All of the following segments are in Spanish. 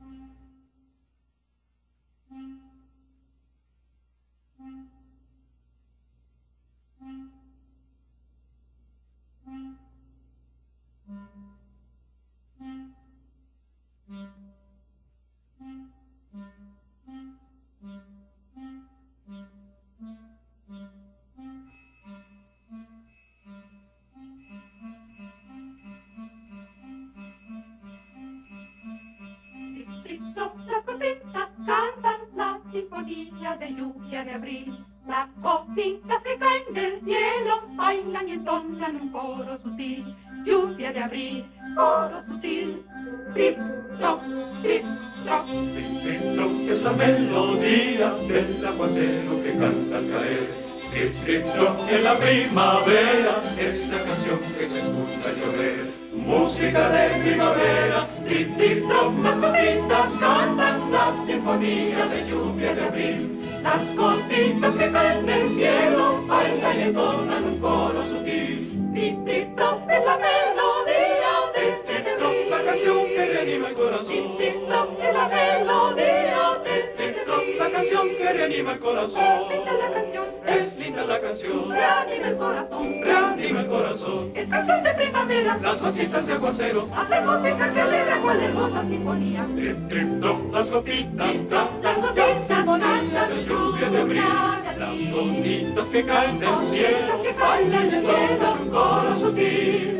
De lluvia de abril, las gotitas que caen del cielo bailan y entonan un coro sutil. Lluvia de abril, coro sutil. Trip, trop, trip, trop. Trip, trip, trop es la melodía del aguacero que canta al caer. Trip, trip, trop en la primavera es la canción que se escucha llover. Música de primavera, trip, trip, trop, las gotitas cantan la sinfonía de lluvia de abril. Las gotitas que caen del cielo bailan y entonan un coro sutil. Trip, trip, trop es la melodía Trip, trip, trop, la canción que reanima el corazón. Trip, trip, trop es la melodía Trip, trip, trop, la canción que reanima el corazón. Es linda la canción, reanima el corazón, reanima el corazón. Es canción de primavera, las gotitas de aguacero hace música que alegra cual hermosa sinfonía. Trip, trip, trop, las gotitas cantan las gotitas sinfonía de lluvia de abril. Las gotitas que caen del cielo bailan y entonan un coro sutil.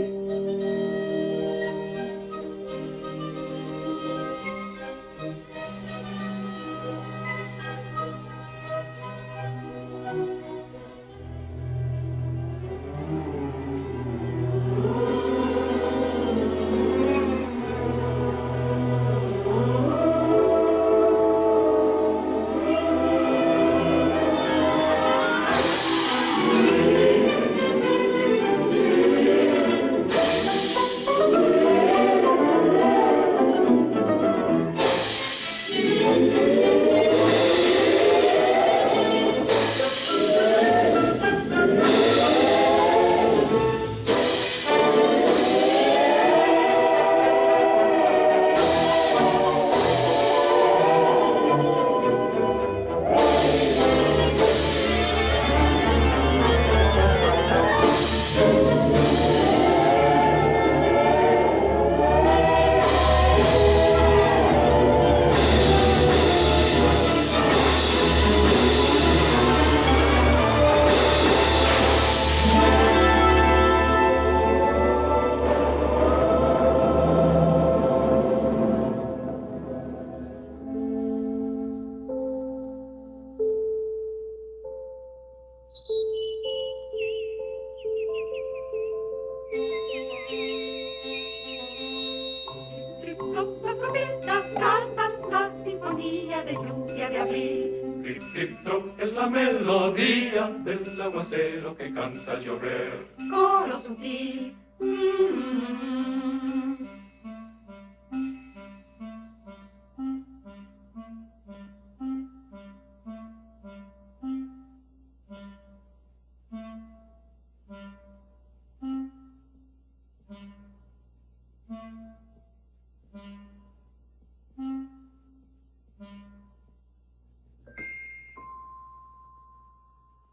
De lluvia de abril. Trip, trip, trop es la melodía del aguacero que canta al llover. Coro sutil.